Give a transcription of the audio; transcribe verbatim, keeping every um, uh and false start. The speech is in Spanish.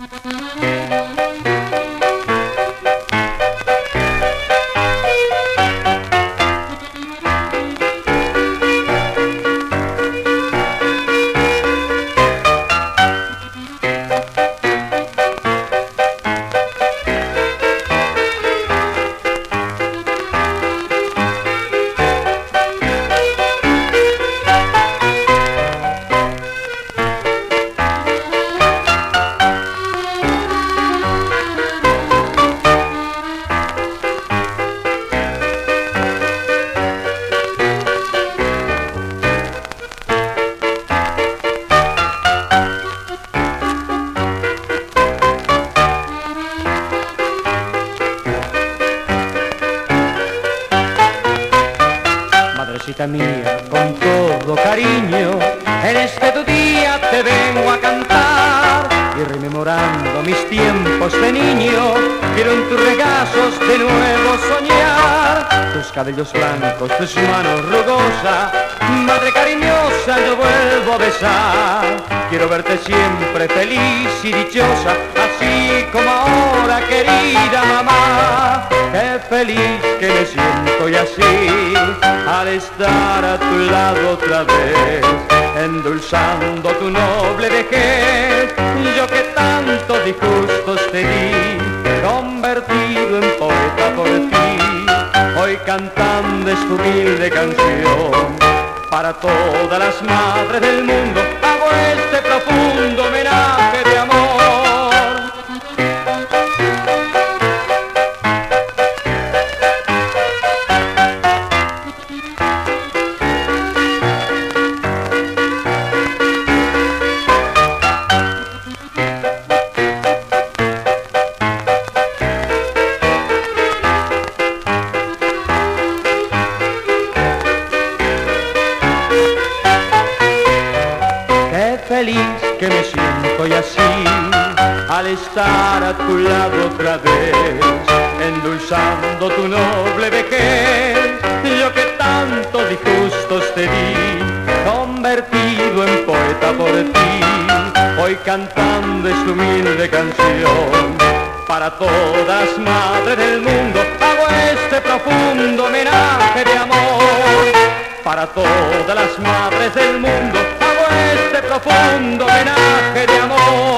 Madrecita mía, con todo cariño, en este tu día te vengo a cantar. Y rememorando mis tiempos de niño, quiero en tus regazos de nuevo soñar. Tus cabellos blancos, tus manos rugosas, madre cariñosa, yo vuelvo a besar. Quiero verte siempre feliz y dichosa, así como ahora, querida mamá. Qué feliz que me siento y así, al estar a tu lado otra vez, endulzando tu noble vejez. Yo que tantos disgustos te di, convertido en poeta por ti, hoy cantando esta humilde canción para todas las madres del mundo, hago este profundo homenaje de amor. Feliz que me siento y así, al estar a tu lado otra vez, endulzando tu noble vejez. Yo que tantos disgustos te di, convertido en poeta por ti, hoy cantando esta humilde canción para todas las madres del mundo, hago este profundo homenaje de amor. Para todas las madres del mundo, este profundo homenaje de amor.